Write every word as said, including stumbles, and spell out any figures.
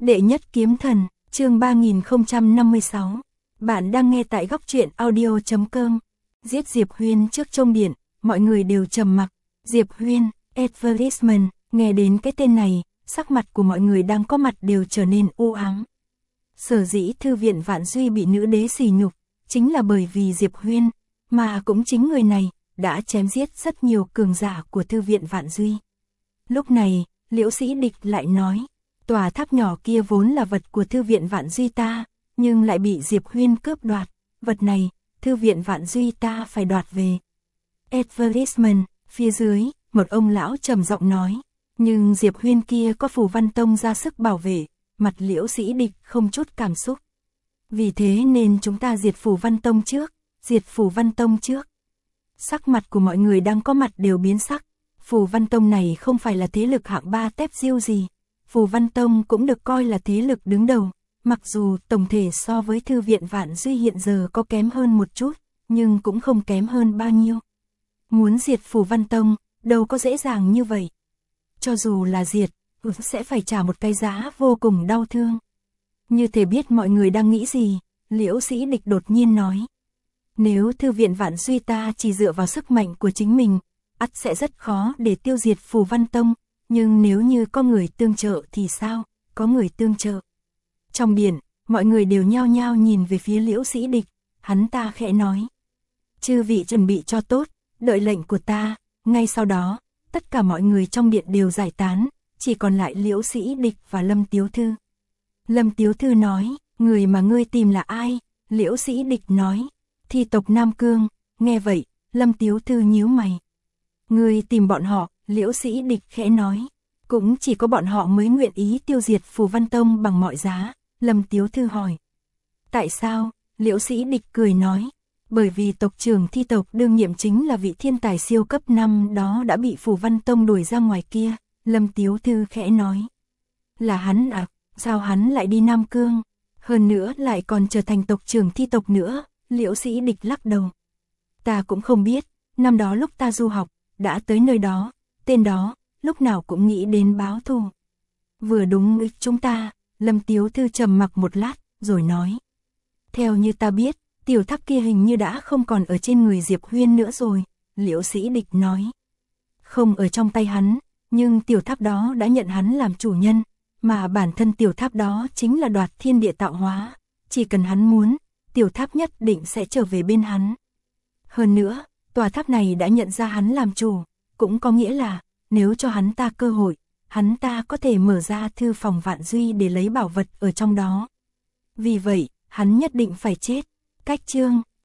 Đệ nhất kiếm thần, chương ba nghìn không trăm năm mươi sáu. Bạn đang nghe tại góc truyện audio chấm com. Giết Diệp Huyên trước trông điện, mọi người đều trầm mặc. Diệp Huyên, advertisement, nghe đến cái tên này, sắc mặt của mọi người đang có mặt đều trở nên u ám. Sở dĩ thư viện Vạn Duy bị nữ đế sỉ nhục, chính là bởi vì Diệp Huyên, mà cũng chính người này, đã chém giết rất nhiều cường giả của thư viện Vạn Duy. Lúc này, Liễu Sĩ Địch lại nói, tòa tháp nhỏ kia vốn là vật của thư viện Vạn Duy ta, nhưng lại bị Diệp Huyên cướp đoạt, vật này, thư viện Vạn Duy ta phải đoạt về. Advertisement, phía dưới, một ông lão trầm giọng nói, nhưng Diệp Huyên kia có Phù Văn Tông ra sức bảo vệ, mặt Liễu Sĩ Địch không chút cảm xúc. Vì thế nên chúng ta diệt Phù Văn Tông trước, diệt Phù Văn Tông trước. Sắc mặt của mọi người đang có mặt đều biến sắc, Phù Văn Tông này không phải là thế lực hạng ba tép diêu gì. Phù Văn Tông cũng được coi là thế lực đứng đầu, mặc dù tổng thể so với thư viện Vạn Duy hiện giờ có kém hơn một chút, nhưng cũng không kém hơn bao nhiêu. Muốn diệt Phù Văn Tông, đâu có dễ dàng như vậy. Cho dù là diệt, sẽ phải trả một cái giá vô cùng đau thương. Như thể biết mọi người đang nghĩ gì, Liễu Sĩ Địch đột nhiên nói. Nếu thư viện Vạn Duy ta chỉ dựa vào sức mạnh của chính mình, ắt sẽ rất khó để tiêu diệt Phù Văn Tông. Nhưng nếu như có người tương trợ thì sao? Có người tương trợ. Trong điện, mọi người đều nhao nhao nhìn về phía Liễu Sĩ Địch, hắn ta khẽ nói. Chư vị chuẩn bị cho tốt, đợi lệnh của ta. Ngay sau đó, tất cả mọi người trong điện đều giải tán, chỉ còn lại Liễu Sĩ Địch và Lâm Tiếu Thư. Lâm Tiếu Thư nói, người mà ngươi tìm là ai? Liễu Sĩ Địch nói, Thi tộc Nam Cương. Nghe vậy, Lâm Tiếu Thư nhíu mày. Ngươi tìm bọn họ, Liễu Sĩ Địch khẽ nói, cũng chỉ có bọn họ mới nguyện ý tiêu diệt Phù Văn Tông bằng mọi giá. Lâm Tiếu Thư hỏi, tại sao? Liễu Sĩ Địch cười nói, bởi vì tộc trưởng Thi tộc đương nhiệm chính là vị thiên tài siêu cấp năm đó đã bị Phù Văn Tông đuổi ra ngoài kia. Lâm Tiếu Thư khẽ nói, là hắn à? Sao hắn lại đi Nam Cương? Hơn nữa lại còn trở thành tộc trưởng Thi tộc nữa. Liễu Sĩ Địch lắc đầu, ta cũng không biết, năm đó lúc ta du học, đã tới nơi đó, tên đó, lúc nào cũng nghĩ đến báo thù. Vừa đúng ích chúng ta. Lâm Tiếu Thư trầm mặc một lát, rồi nói. Theo như ta biết, tiểu tháp kia hình như đã không còn ở trên người Diệp Huyên nữa rồi. Liễu Sĩ Địch nói. Không ở trong tay hắn, nhưng tiểu tháp đó đã nhận hắn làm chủ nhân, mà bản thân tiểu tháp đó chính là đoạt thiên địa tạo hóa. Chỉ cần hắn muốn, tiểu tháp nhất định sẽ trở về bên hắn. Hơn nữa, tòa tháp này đã nhận ra hắn làm chủ, cũng có nghĩa là, nếu cho hắn ta cơ hội, hắn ta có thể mở ra thư phòng Vạn Duy để lấy bảo vật ở trong đó. Vì vậy, hắn nhất định phải chết. Cách chương